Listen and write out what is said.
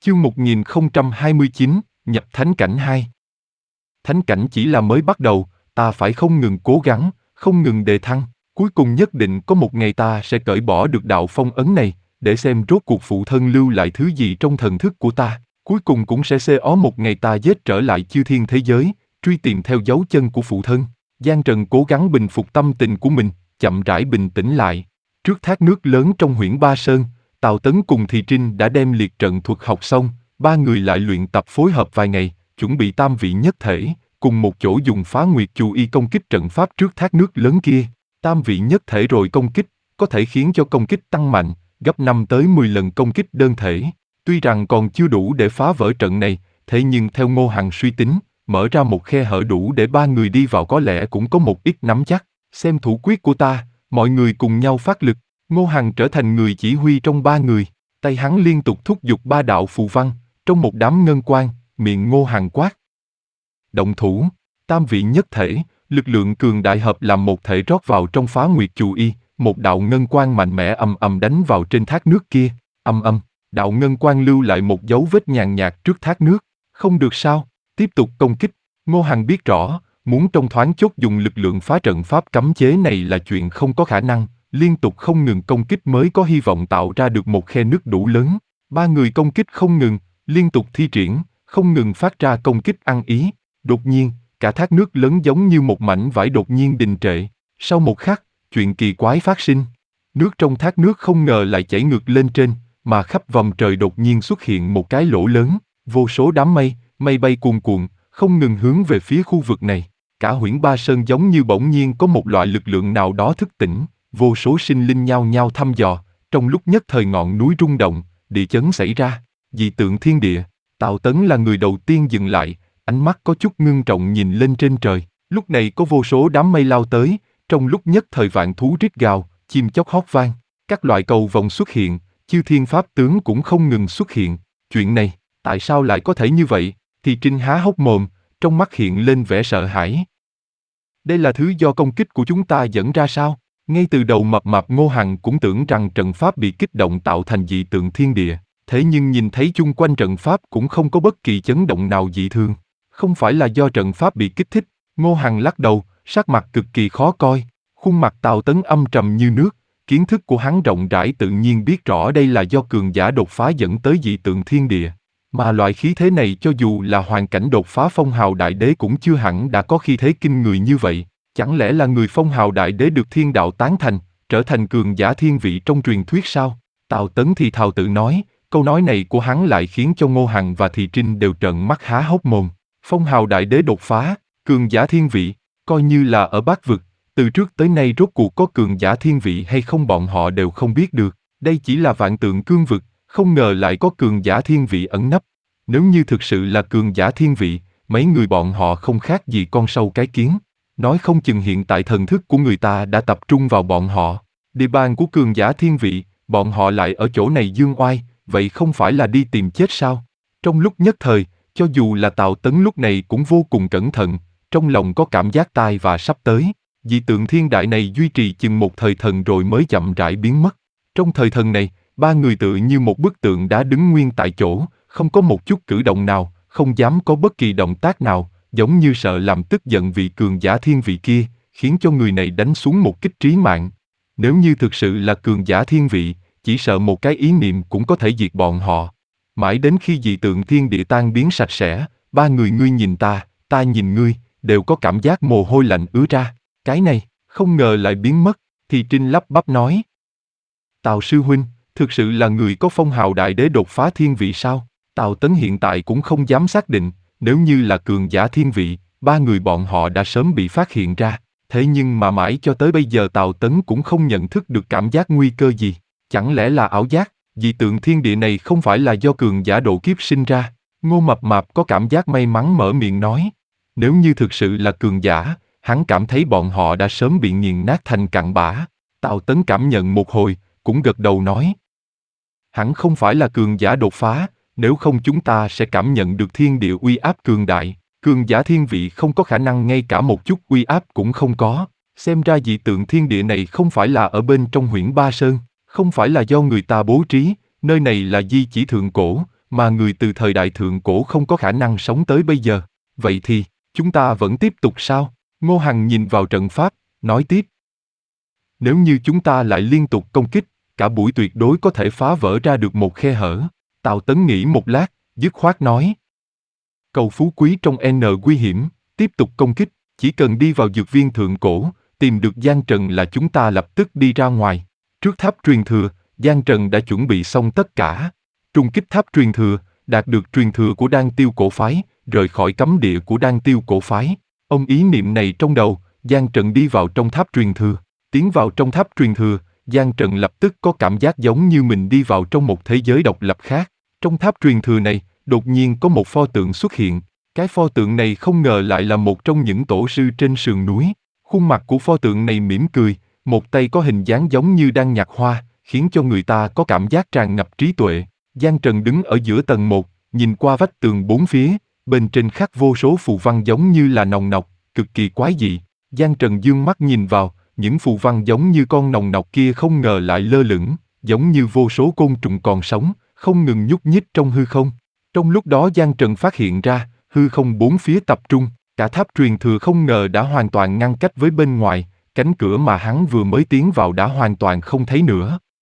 Chương 1029, nhập thánh cảnh 2. Thánh cảnh chỉ là mới bắt đầu, ta phải không ngừng cố gắng, không ngừng đề thăng. Cuối cùng nhất định có một ngày ta sẽ cởi bỏ được đạo phong ấn này, để xem rốt cuộc phụ thân lưu lại thứ gì trong thần thức của ta. Cuối cùng cũng sẽ xế một ngày ta giết trở lại chư thiên thế giới, truy tìm theo dấu chân của phụ thân. Giang Trần cố gắng bình phục tâm tình của mình, chậm rãi bình tĩnh lại. Trước thác nước lớn trong Huyễn Ba Sơn, Tào Tấn cùng Thì Trinh đã đem liệt trận thuật học xong, ba người lại luyện tập phối hợp vài ngày, chuẩn bị tam vị nhất thể, cùng một chỗ dùng Phá Nguyệt Chù Y công kích trận pháp trước thác nước lớn kia. Tam vị nhất thể rồi công kích, có thể khiến cho công kích tăng mạnh, gấp 5 tới 10 lần công kích đơn thể. Tuy rằng còn chưa đủ để phá vỡ trận này, thế nhưng theo Ngô Hằng suy tính, mở ra một khe hở đủ để ba người đi vào có lẽ cũng có một ít nắm chắc. Xem thủ quyết của ta, mọi người cùng nhau phát lực. Ngô Hằng trở thành người chỉ huy trong ba người, tay hắn liên tục thúc giục ba đạo phù văn, trong một đám ngân quang, miệng Ngô Hằng quát. Động thủ, tam vị nhất thể, lực lượng cường đại hợp làm một thể rót vào trong Phá Nguyệt Chù Y, một đạo ngân quang mạnh mẽ ầm ầm đánh vào trên thác nước kia, ầm ầm, đạo ngân quang lưu lại một dấu vết nhàn nhạt trước thác nước, không được sao, tiếp tục công kích. Ngô Hằng biết rõ, muốn trong thoáng chốc dùng lực lượng phá trận pháp cấm chế này là chuyện không có khả năng. Liên tục không ngừng công kích mới có hy vọng tạo ra được một khe nứt đủ lớn. Ba người công kích không ngừng, liên tục thi triển, không ngừng phát ra công kích ăn ý. Đột nhiên, cả thác nước lớn giống như một mảnh vải đột nhiên đình trệ. Sau một khắc, chuyện kỳ quái phát sinh. Nước trong thác nước không ngờ lại chảy ngược lên trên, mà khắp vòng trời đột nhiên xuất hiện một cái lỗ lớn. Vô số đám mây, mây bay cuồn cuộn, không ngừng hướng về phía khu vực này. Cả Huyễn Ba Sơn giống như bỗng nhiên có một loại lực lượng nào đó thức tỉnh. Vô số sinh linh nhao nhao thăm dò, trong lúc nhất thời ngọn núi rung động, địa chấn xảy ra, dị tượng thiên địa. Tào Tấn là người đầu tiên dừng lại, ánh mắt có chút ngưng trọng nhìn lên trên trời. Lúc này có vô số đám mây lao tới, trong lúc nhất thời vạn thú rít gào, chim chóc hót vang, các loại cầu vồng xuất hiện, chư thiên pháp tướng cũng không ngừng xuất hiện. Chuyện này, tại sao lại có thể như vậy? Thì Trinh há hốc mồm, trong mắt hiện lên vẻ sợ hãi. Đây là thứ do công kích của chúng ta dẫn ra sao? Ngay từ đầu mập mạp Ngô Hằng cũng tưởng rằng trận pháp bị kích động tạo thành dị tượng thiên địa, thế nhưng nhìn thấy chung quanh trận pháp cũng không có bất kỳ chấn động nào dị thường. Không phải là do trận pháp bị kích thích, Ngô Hằng lắc đầu, sắc mặt cực kỳ khó coi. Khuôn mặt Tào Tấn âm trầm như nước, kiến thức của hắn rộng rãi tự nhiên biết rõ đây là do cường giả đột phá dẫn tới dị tượng thiên địa. Mà loại khí thế này cho dù là hoàn cảnh đột phá phong hào đại đế cũng chưa hẳn đã có khí thế kinh người như vậy. Chẳng lẽ là người phong hào đại đế được thiên đạo tán thành, trở thành cường giả thiên vị trong truyền thuyết sao? Tào Tấn thì thào tự nói, câu nói này của hắn lại khiến cho Ngô Hằng và Thì Trinh đều trợn mắt há hốc mồm. Phong hào đại đế đột phá, cường giả thiên vị, coi như là ở Bát Vực, từ trước tới nay rốt cuộc có cường giả thiên vị hay không bọn họ đều không biết được. Đây chỉ là Vạn Tượng Cương Vực, không ngờ lại có cường giả thiên vị ẩn nấp. Nếu như thực sự là cường giả thiên vị, mấy người bọn họ không khác gì con sâu cái kiến. Nói không chừng hiện tại thần thức của người ta đã tập trung vào bọn họ. Địa bàn của cường giả thiên vị, bọn họ lại ở chỗ này dương oai, vậy không phải là đi tìm chết sao? Trong lúc nhất thời, cho dù là Tào Tấn lúc này cũng vô cùng cẩn thận, trong lòng có cảm giác tai và sắp tới. Dị tượng thiên đại này duy trì chừng một thời thần rồi mới chậm rãi biến mất. Trong thời thần này, ba người tựa như một bức tượng đá đứng nguyên tại chỗ, không có một chút cử động nào, không dám có bất kỳ động tác nào. Giống như sợ làm tức giận vị cường giả thiên vị kia, khiến cho người này đánh xuống một kích trí mạng. Nếu như thực sự là cường giả thiên vị, chỉ sợ một cái ý niệm cũng có thể diệt bọn họ. Mãi đến khi dị tượng thiên địa tan biến sạch sẽ, ba người ngươi nhìn ta nhìn ngươi, đều có cảm giác mồ hôi lạnh ứa ra. Cái này, không ngờ lại biến mất, thì Trinh lắp bắp nói. Tào sư huynh, thực sự là người có phong hào đại đế đột phá thiên vị sao? Tào Tấn hiện tại cũng không dám xác định. Nếu như là cường giả thiên vị, ba người bọn họ đã sớm bị phát hiện ra. Thế nhưng mà mãi cho tới bây giờ Tào Tấn cũng không nhận thức được cảm giác nguy cơ gì. Chẳng lẽ là ảo giác? Dị tượng thiên địa này không phải là do cường giả độ kiếp sinh ra. Ngô Mập Mạp có cảm giác may mắn mở miệng nói. Nếu như thực sự là cường giả, hắn cảm thấy bọn họ đã sớm bị nghiền nát thành cặn bã. Tào Tấn cảm nhận một hồi, cũng gật đầu nói. Hắn không phải là cường giả đột phá. Nếu không chúng ta sẽ cảm nhận được thiên địa uy áp cường đại, cường giả thiên vị không có khả năng ngay cả một chút uy áp cũng không có. Xem ra dị tượng thiên địa này không phải là ở bên trong Huyễn Ba Sơn, không phải là do người ta bố trí, nơi này là di chỉ thượng cổ, mà người từ thời đại thượng cổ không có khả năng sống tới bây giờ. Vậy thì, chúng ta vẫn tiếp tục sao? Ngô Hằng nhìn vào trận pháp, nói tiếp. Nếu như chúng ta lại liên tục công kích, cả buổi tuyệt đối có thể phá vỡ ra được một khe hở. Tào Tấn nghĩ một lát, dứt khoát nói. Cầu phú quý trong N nguy hiểm, tiếp tục công kích, chỉ cần đi vào dược viên thượng cổ, tìm được Giang Trần là chúng ta lập tức đi ra ngoài. Trước tháp truyền thừa, Giang Trần đã chuẩn bị xong tất cả. Trung kích tháp truyền thừa, đạt được truyền thừa của Đan Tiêu cổ phái, rời khỏi cấm địa của Đan Tiêu cổ phái. Ông ý niệm này trong đầu, Giang Trần đi vào trong tháp truyền thừa. Tiến vào trong tháp truyền thừa, Giang Trần lập tức có cảm giác giống như mình đi vào trong một thế giới độc lập khác. Trong tháp truyền thừa này, đột nhiên có một pho tượng xuất hiện. Cái pho tượng này không ngờ lại là một trong những tổ sư trên sườn núi. Khuôn mặt của pho tượng này mỉm cười, một tay có hình dáng giống như đang nhặt hoa, khiến cho người ta có cảm giác tràn ngập trí tuệ. Giang Trần đứng ở giữa tầng 1, nhìn qua vách tường bốn phía, bên trên khắc vô số phù văn giống như là nòng nọc, cực kỳ quái dị. Giang Trần dương mắt nhìn vào, những phù văn giống như con nòng nọc kia không ngờ lại lơ lửng, giống như vô số côn trùng còn sống, không ngừng nhúc nhích trong hư không. Trong lúc đó Giang Trần phát hiện ra, hư không bốn phía tập trung, cả tháp truyền thừa không ngờ đã hoàn toàn ngăn cách với bên ngoài, cánh cửa mà hắn vừa mới tiến vào đã hoàn toàn không thấy nữa.